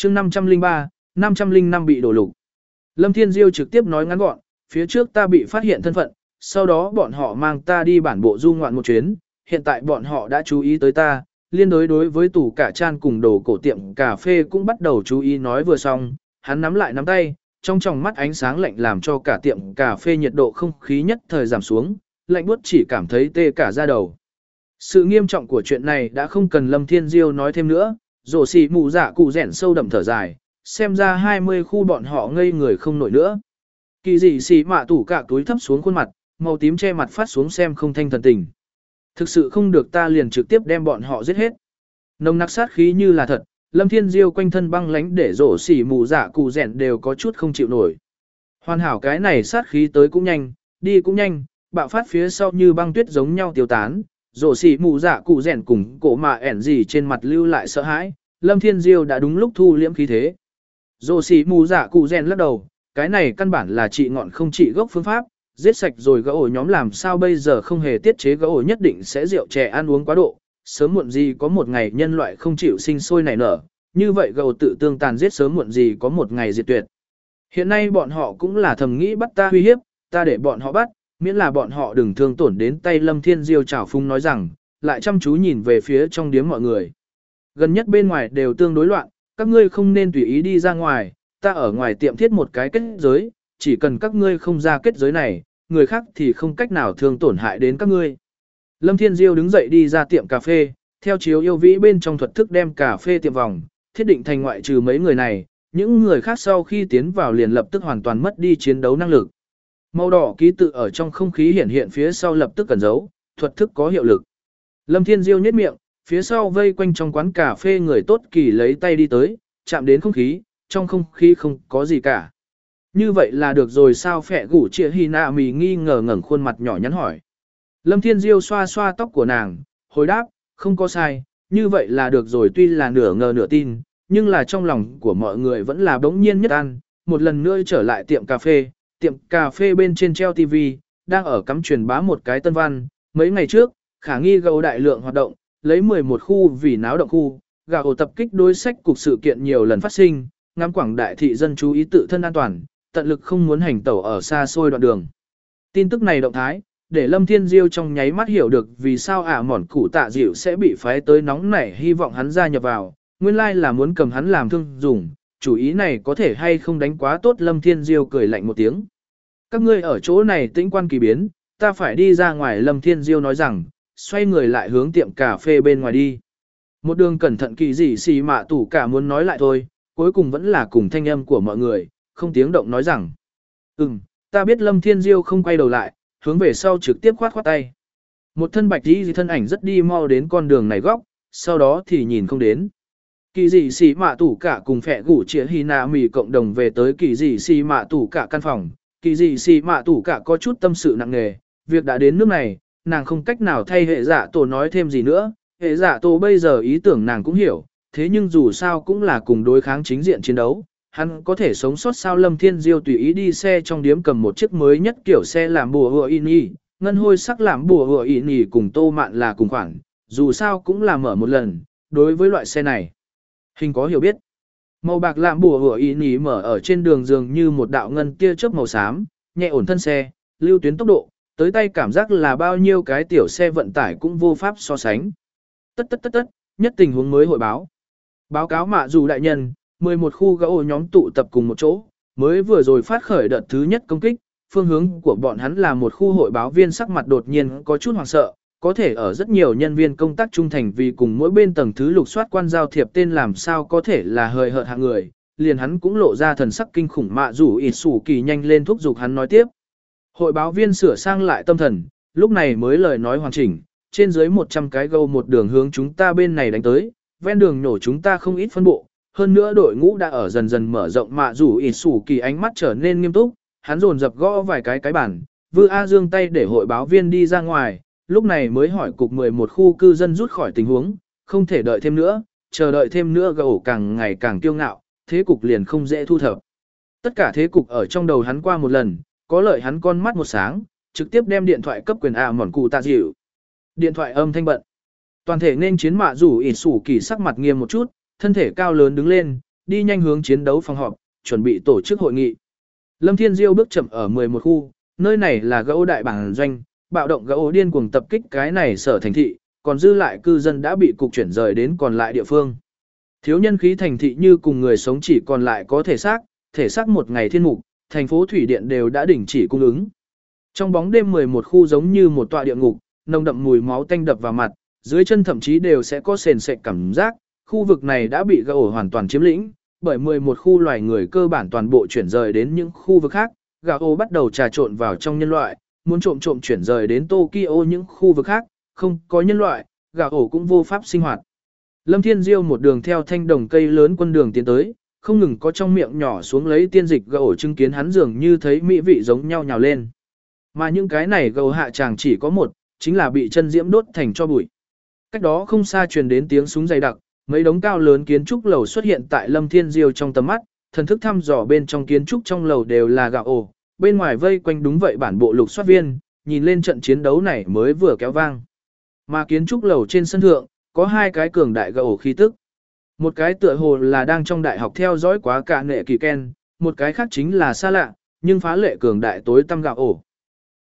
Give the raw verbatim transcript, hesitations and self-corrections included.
chương năm trăm lẻ ba, năm trăm lẻ năm bị đổ lục. Lâm Thiên Diêu trực tiếp nói ngắn gọn, phía trước ta bị phát hiện thân phận, sau đó bọn họ mang ta đi bản bộ du ngoạn một chuyến, hiện tại bọn họ đã chú ý tới ta, liên đối đối với tủ cả chan cùng đồ cổ tiệm cà phê cũng bắt đầu chú ý. Nói vừa xong, hắn nắm lại nắm tay, trong tròng mắt ánh sáng lạnh làm cho cả tiệm cà phê nhiệt độ không khí nhất thời giảm xuống, lạnh buốt chỉ cảm thấy tê cả da đầu. Sự nghiêm trọng của chuyện này đã không cần Lâm Thiên Diêu nói thêm nữa, rổ xì mù dạ cụ rẻn sâu đậm thở dài, xem ra hai mươi khu bọn họ ngây người không nổi nữa. Kỳ dị xì mạ tủ cả túi thấp xuống khuôn mặt, màu tím che mặt phát xuống xem không thanh thần tình. Thực sự không được ta liền trực tiếp đem bọn họ giết hết. Nồng nặc sát khí như là thật, Lâm Thiên Diêu quanh thân băng lánh để rổ xỉ mù dạ cụ rẻn đều có chút không chịu nổi. Hoàn hảo cái này sát khí tới cũng nhanh, đi cũng nhanh, bạo phát phía sau như băng tuyết giống nhau tiêu tán, rổ xỉ mù dạ cụ rẻn cùng cổ mà ẻn gì trên mặt lưu lại sợ hãi, Lâm Thiên Diêu đã đúng lúc thu liễm khí thế. Rổ xỉ mù dạ cụ rẻn lắc đầu, cái này căn bản là trị ngọn không trị gốc phương pháp, giết sạch rồi gã ổ nhóm làm sao bây giờ không hề tiết chế, gã ổ nhất định sẽ rượu chè ăn uống quá độ, sớm muộn gì có một ngày nhân loại không chịu sinh sôi nảy nở, như vậy gã ổ tự tương tàn giết sớm muộn gì có một ngày diệt tuyệt. Hiện nay bọn họ cũng là thầm nghĩ bắt ta uy hiếp, ta để bọn họ bắt, miễn là bọn họ đừng thương tổn đến tay. Lâm Thiên Diêu trào phúng nói rằng, lại chăm chú nhìn về phía trong điếm mọi người. Gần nhất bên ngoài đều tương đối loạn, các ngươi không nên tùy ý đi ra ngoài, ta ở ngoài tiệm thiết một cái kết giới, chỉ cần các ngươi không ra kết giới này, người khác thì không cách nào thương tổn hại đến các ngươi. Lâm Thiên Diêu đứng dậy đi ra tiệm cà phê, theo chiếu yêu vĩ bên trong thuật thức đem cà phê tiệm vòng, thiết định thành ngoại trừ mấy người này, những người khác sau khi tiến vào liền lập tức hoàn toàn mất đi chiến đấu năng lực. Màu đỏ ký tự ở trong không khí hiện hiện phía sau lập tức cẩn giấu, thuật thức có hiệu lực. Lâm Thiên Diêu nhếch miệng, phía sau vây quanh trong quán cà phê người tốt kỳ lấy tay đi tới, chạm đến không khí, trong không khí không có gì cả. Như vậy là được rồi sao? Phệ gủ Triệu Hy Nạ mì nghi ngờ ngẩng khuôn mặt nhỏ nhắn hỏi. Lâm Thiên Diêu xoa xoa tóc của nàng, hồi đáp, không có sai, như vậy là được rồi. Tuy là nửa ngờ nửa tin, nhưng là trong lòng của mọi người vẫn là bỗng nhiên nhất an. Một lần nữa trở lại tiệm cà phê, tiệm cà phê bên trên treo ti vi, đang ở cắm truyền bá một cái tân văn. Mấy ngày trước, khả nghi gấu đại lượng hoạt động, lấy mười một khu vì náo động khu, gà ổ tập kích đối sách cục sự kiện nhiều lần phát sinh, ngắm quảng đại thị dân chú ý tự thân an toàn, tận lực không muốn hành tẩu ở xa xôi đoạn đường. Tin tức này động thái, để Lâm Thiên Diêu trong nháy mắt hiểu được vì sao ả mỏn củ tạ dịu sẽ bị phái tới nóng nảy hy vọng hắn gia nhập vào, nguyên lai là muốn cầm hắn làm thương dùng, chủ ý này có thể hay không đánh quá tốt. Lâm Thiên Diêu cười lạnh một tiếng. Các ngươi ở chỗ này tĩnh quan kỳ biến, ta phải đi ra ngoài. Lâm Thiên Diêu nói rằng, xoay người lại hướng tiệm cà phê bên ngoài đi. Một đường cẩn thận kỳ dị xì mạ tủ cả muốn nói lại thôi, cuối cùng vẫn là cùng thanh âm của mọi người, không tiếng động nói rằng, ừm, ta biết. Lâm Thiên Diêu không quay đầu lại, hướng về sau trực tiếp khoát khoát tay. Một thân bạch đi thân ảnh rất đi mau đến con đường này góc, sau đó thì nhìn không đến. Kỳ dị xì mạ tủ cả cùng Phệ gủ Triệu Hy Nạ mì cộng đồng về tới kỳ dị xì mạ tủ cả căn phòng. Kỳ dị xì mạ tủ cả có chút tâm sự nặng nề, việc đã đến nước này, nàng không cách nào thay hệ dạ tổ nói thêm gì nữa. Hệ dạ tổ bây giờ ý tưởng nàng cũng hiểu, thế nhưng dù sao cũng là cùng đối kháng chính diện chiến đấu, hắn có thể sống sót sao? Lâm Thiên Diêu tùy ý đi xe trong điếm cầm một chiếc mới nhất kiểu xe làm bùa hựa in y, ngân hôi sắc làm bùa hựa in y cùng tô mạn là cùng khoản, dù sao cũng là mở một lần, đối với loại xe này. Hình có hiểu biết. Màu bạc làm bùa hựa in y mở ở trên đường dường như một đạo ngân tia chớp màu xám, nhẹ ổn thân xe, lưu tuyến tốc độ, tới tay cảm giác là bao nhiêu cái tiểu xe vận tải cũng vô pháp so sánh. Tất tất tất tất, nhất tình huống mới hội báo. Báo cáo mạ dù đại nhân, mười một khu gã ổ nhóm tụ tập cùng một chỗ, mới vừa rồi phát khởi đợt thứ nhất công kích, phương hướng của bọn hắn là một khu hội báo viên sắc mặt đột nhiên có chút hoảng sợ, có thể ở rất nhiều nhân viên công tác trung thành vì cùng mỗi bên tầng thứ lục soát quan giao thiệp tên làm sao có thể là hời hợt hạng người, liền hắn cũng lộ ra thần sắc kinh khủng. Mạ dù ịt sủ kỳ nhanh lên thúc giục hắn nói tiếp. Hội báo viên sửa sang lại tâm thần, lúc này mới lời nói hoàn chỉnh, trên dưới một trăm cái gâu một đường hướng chúng ta bên này đánh tới, ven đường nổ chúng ta không ít phân bộ, hơn nữa đội ngũ đã ở dần dần mở rộng. Mạ dù ịt sủ kỳ ánh mắt trở nên nghiêm túc, hắn dồn dập gõ vài cái cái bản, Vư A Dương tay để hội báo viên đi ra ngoài, lúc này mới hỏi cục mười một khu cư dân rút khỏi tình huống, không thể đợi thêm nữa, chờ đợi thêm nữa gầu càng ngày càng kiêu ngạo, thế cục liền không dễ thu thập. Tất cả thế cục ở trong đầu hắn qua một lần, có lợi hắn con mắt một sáng, trực tiếp đem điện thoại cấp quyền A mòn cụ tạ dịu. Điện thoại âm thanh bận. Toàn thể nên chiến mạ rủ ịt sủ kỳ sắc mặt nghiêm một chút, thân thể cao lớn đứng lên, đi nhanh hướng chiến đấu phòng họp, chuẩn bị tổ chức hội nghị. Lâm Thiên Diêu bước chậm ở mười một khu, nơi này là gỗ đại bản doanh, bạo động gỗ điên cuồng tập kích cái này sở thành thị, còn dư lại cư dân đã bị cục chuyển rời đến còn lại địa phương. Thiếu nhân khí thành thị như cùng người sống chỉ còn lại có thể xác, thể xác một ngày thiên mục, thành phố thủy điện đều đã đình chỉ cung ứng. Trong bóng đêm mười một khu giống như một tọa địa ngục, nồng đậm mùi máu tanh đập vào mặt, dưới chân thậm chí đều sẽ có sền sệt cảm giác, khu vực này đã bị gỗ hoàn toàn chiếm lĩnh, bởi mười một khu loài người cơ bản toàn bộ chuyển rời đến những khu vực khác, gỗ bắt đầu trà trộn vào trong nhân loại, muốn trộm trộm chuyển rời đến Tokyo những khu vực khác, không có nhân loại, gỗ cũng vô pháp sinh hoạt. Lâm Thiên Diêu một đường theo thanh đồng cây lớn quân đường tiến tới, không ngừng có trong miệng nhỏ xuống lấy tiên dịch gỗ chứng kiến hắn dường như thấy mỹ vị giống nhau nhào lên. Mà những cái này gỗ hạ chàng chỉ có một, chính là bị chân diễm đốt thành cho bụi. Cách đó không xa truyền đến tiếng súng dày đặc, mấy đống cao lớn kiến trúc lầu xuất hiện tại Lâm Thiên Diêu trong tầm mắt, thần thức thăm dò bên trong kiến trúc trong lầu đều là gạo ổ, bên ngoài vây quanh đúng vậy bản bộ lục soát viên, nhìn lên trận chiến đấu này mới vừa kéo vang. Mà kiến trúc lầu trên sân thượng, có hai cái cường đại gạo khí tức. Một cái tựa hồ là đang trong đại học theo dõi quá cả nệ kỳ ken, một cái khác chính là xa lạ, nhưng phá lệ cường đại tối tăm gạo ổ.